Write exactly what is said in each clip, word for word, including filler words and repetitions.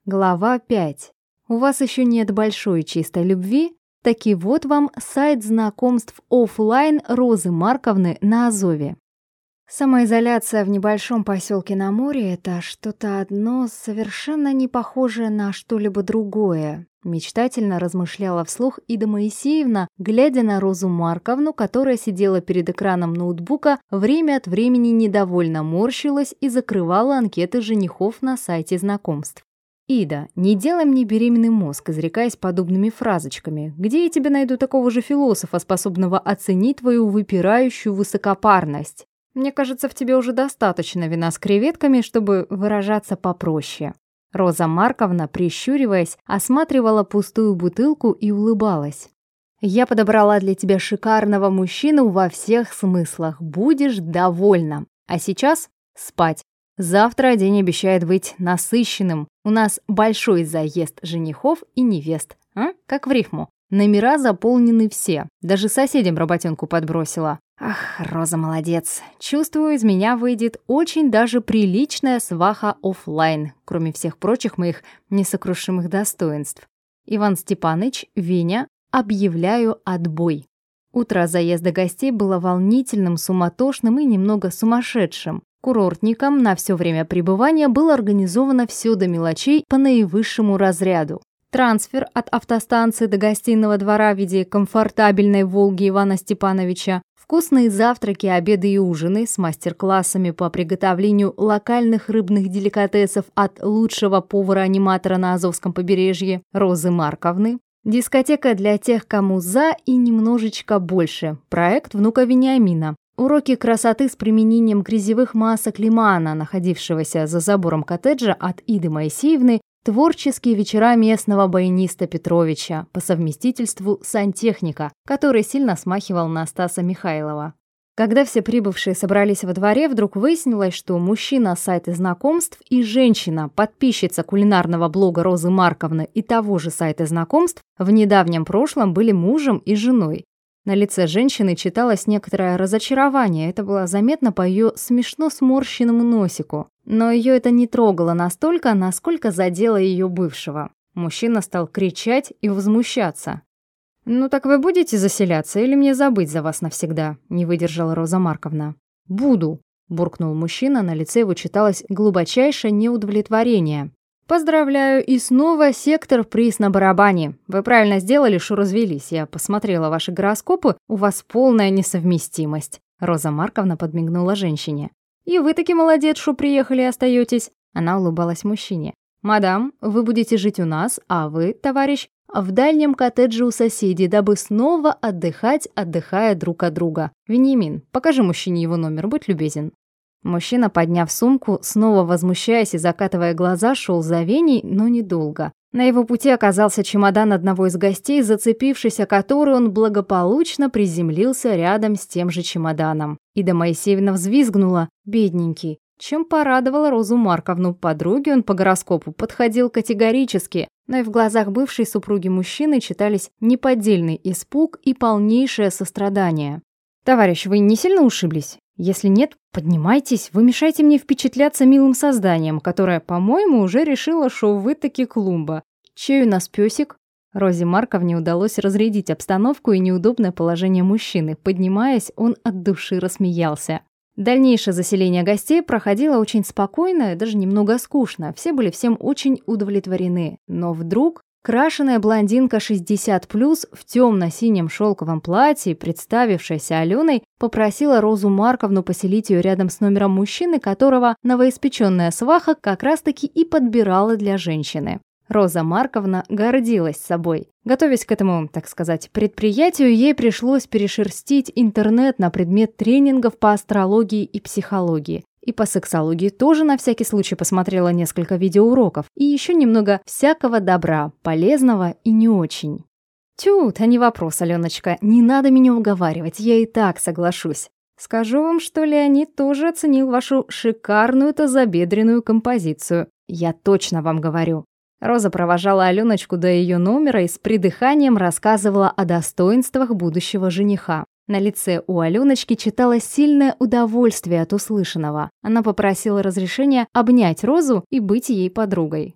Глава пять. У вас еще нет большой чистой любви? Таки вот вам сайт знакомств офлайн Розы Марковны на Азове. Самоизоляция в небольшом поселке на море – это что-то одно, совершенно не похожее на что-либо другое. Мечтательно размышляла вслух Ида Моисеевна, глядя на Розу Марковну, которая сидела перед экраном ноутбука, время от времени недовольно морщилась и закрывала анкеты женихов на сайте знакомств. «Ида, не делай мне беременный мозг, изрекаясь подобными фразочками. Где я тебе найду такого же философа, способного оценить твою выпирающую высокопарность? Мне кажется, в тебе уже достаточно вина с креветками, чтобы выражаться попроще». Роза Марковна, прищуриваясь, осматривала пустую бутылку и улыбалась. «Я подобрала для тебя шикарного мужчину во всех смыслах. Будешь довольна. А сейчас спать. Завтра день обещает быть насыщенным. У нас большой заезд женихов и невест. А? Как в рифму. Номера заполнены все. Даже соседям работенку подбросила. Ах, Роза молодец. Чувствую, из меня выйдет очень даже приличная сваха офлайн, кроме всех прочих моих несокрушимых достоинств. Иван Степаныч, Веня, объявляю отбой». Утро заезда гостей было волнительным, суматошным и немного сумасшедшим. Курортникам на все время пребывания было организовано все до мелочей по наивысшему разряду. Трансфер от автостанции до гостиного двора в виде комфортабельной «Волги» Ивана Степановича, вкусные завтраки, обеды и ужины с мастер-классами по приготовлению локальных рыбных деликатесов от лучшего повара-аниматора на Азовском побережье Розы Марковны, дискотека для тех, кому за и немножечко больше, проект внука Вениамина, уроки красоты с применением грязевых масок лимана, находившегося за забором коттеджа от Иды Моисеевны, творческие вечера местного баяниста Петровича, по совместительству сантехника, который сильно смахивал на Стаса Михайлова. Когда все прибывшие собрались во дворе, вдруг выяснилось, что мужчина с сайта знакомств и женщина, подписчица кулинарного блога Розы Марковны и того же сайта знакомств, в недавнем прошлом были мужем и женой. На лице женщины читалось некоторое разочарование, это было заметно по ее смешно сморщенному носику. Но ее это не трогало настолько, насколько задело ее бывшего. Мужчина стал кричать и возмущаться. «Ну так вы будете заселяться или мне забыть за вас навсегда?» – не выдержала Роза Марковна. «Буду», – буркнул мужчина, на лице его читалось глубочайшее неудовлетворение. «Поздравляю, и снова сектор приз на барабане. Вы правильно сделали, что развелись. Я посмотрела ваши гороскопы, у вас полная несовместимость». Роза Марковна подмигнула женщине. «И вы таки молодец, что приехали и остаетесь». Она улыбалась мужчине. «Мадам, вы будете жить у нас, а вы, товарищ, в дальнем коттедже у соседей, дабы снова отдыхать, отдыхая друг от друга. Вениамин, покажи мужчине его номер, будь любезен». Мужчина, подняв сумку, снова возмущаясь и закатывая глаза, шел за Веней, но недолго. На его пути оказался чемодан одного из гостей, зацепившись о который он благополучно приземлился рядом с тем же чемоданом. Ида Моисеевна взвизгнула. Бедненький. Чем порадовала Розу Марковну. Подруге он по гороскопу подходил категорически, но и в глазах бывшей супруги мужчины читались неподдельный испуг и полнейшее сострадание. «Товарищ, вы не сильно ушиблись? Если нет, поднимайтесь, вы мешаете мне впечатляться милым созданием, которое, по-моему, уже решило, что вы таки клумба. Чей у нас песик?» Розе Марковне удалось разрядить обстановку и неудобное положение мужчины. Поднимаясь, он от души рассмеялся. Дальнейшее заселение гостей проходило очень спокойно и даже немного скучно. Все были всем очень удовлетворены. Но вдруг крашеная блондинка шестьдесят плюс в темно-синем шелковом платье, представившаяся Аленой, попросила Розу Марковну поселить ее рядом с номером мужчины, которого новоиспеченная сваха как раз-таки и подбирала для женщины. Роза Марковна гордилась собой. Готовясь к этому, так сказать, предприятию, ей пришлось перешерстить интернет на предмет тренингов по астрологии и психологии. И по сексологии тоже на всякий случай посмотрела несколько видеоуроков. И еще немного всякого добра, полезного и не очень. Тю, да не вопрос, Аленочка, не надо меня уговаривать, я и так соглашусь. Скажу вам, что Леонид тоже оценил вашу шикарную тазобедренную композицию. Я точно вам говорю. Роза провожала Аленочку до ее номера и с придыханием рассказывала о достоинствах будущего жениха. На лице у Аленочки читалось сильное удовольствие от услышанного. Она попросила разрешения обнять Розу и быть ей подругой.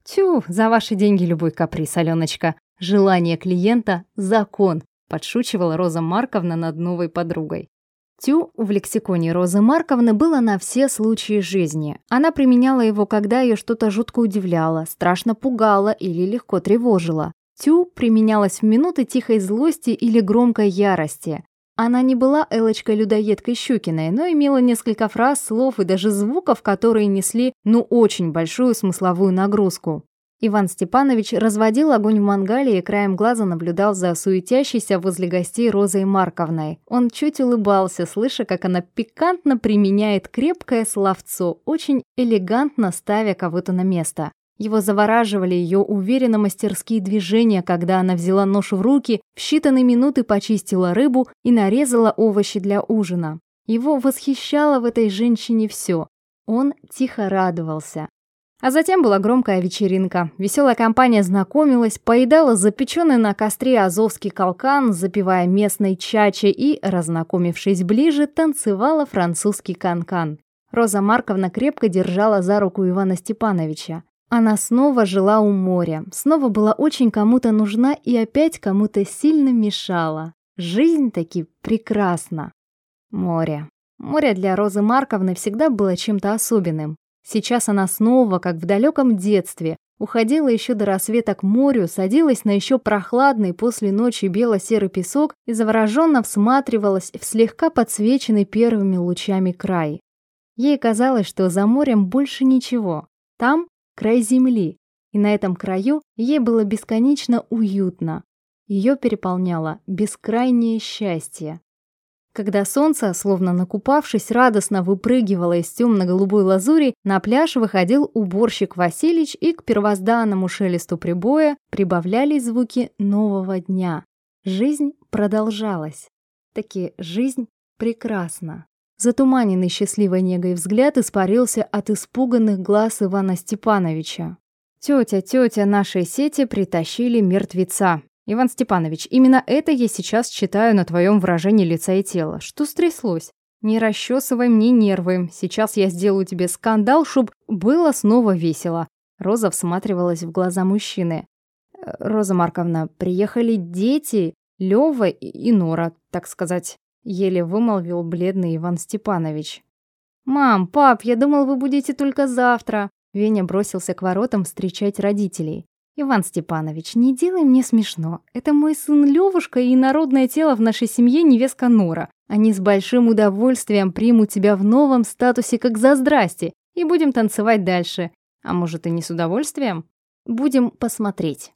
Тю, за ваши деньги любой каприз, Алёночка. Желание клиента – закон, подшучивала Роза Марковна над новой подругой. Тю в лексиконе Розы Марковны было на все случаи жизни. Она применяла его, когда ее что-то жутко удивляло, страшно пугало или легко тревожило. Тю применялась в минуты тихой злости или громкой ярости. Она не была Элочкой-людоедкой Щукиной, но имела несколько фраз, слов и даже звуков, которые несли, ну, очень большую смысловую нагрузку. Иван Степанович разводил огонь в мангале и краем глаза наблюдал за суетящейся возле гостей Розой Марковной. Он чуть улыбался, слыша, как она пикантно применяет крепкое словцо, очень элегантно ставя кого-то на место. Его завораживали ее уверенно мастерские движения, когда она взяла нож в руки, в считанные минуты почистила рыбу и нарезала овощи для ужина. Его восхищало в этой женщине все. Он тихо радовался. А затем была громкая вечеринка. Веселая компания знакомилась, поедала запеченный на костре азовский калкан, запивая местной чачей и, разнакомившись ближе, танцевала французский канкан. Роза Марковна крепко держала за руку Ивана Степановича. Она снова жила у моря, снова была очень кому-то нужна и опять кому-то сильно мешала. Жизнь таки прекрасна. Море. Море для Розы Марковны всегда было чем-то особенным. Сейчас она снова, как в далеком детстве, уходила еще до рассвета к морю, садилась на еще прохладный после ночи бело-серый песок и завороженно всматривалась в слегка подсвеченный первыми лучами край. Ей казалось, что за морем больше ничего. Там край земли, и на этом краю ей было бесконечно уютно. Ее переполняло бескрайнее счастье. Когда солнце, словно накупавшись, радостно выпрыгивало из темно-голубой лазури, на пляж выходил уборщик Василич, и к первозданному шелесту прибоя прибавлялись звуки нового дня. Жизнь продолжалась. Таки жизнь прекрасна. Затуманенный счастливой негой взгляд испарился от испуганных глаз Ивана Степановича. «Тетя, тетя, нашей сети притащили мертвеца. Иван Степанович, именно это я сейчас читаю на твоем выражении лица и тела. Что стряслось? Не расчесывай мне нервы. Сейчас я сделаю тебе скандал, чтоб было снова весело». Роза всматривалась в глаза мужчины. «Роза Марковна, приехали дети, Лёва и Нора, так сказать», еле вымолвил бледный Иван Степанович. «Мам, пап, я думал, вы будете только завтра». Веня бросился к воротам встречать родителей. «Иван Степанович, не делай мне смешно. Это мой сын Левушка и народное тело в нашей семье невестка Нора. Они с большим удовольствием примут тебя в новом статусе как за здрасте и будем танцевать дальше. А может, и не с удовольствием? Будем посмотреть».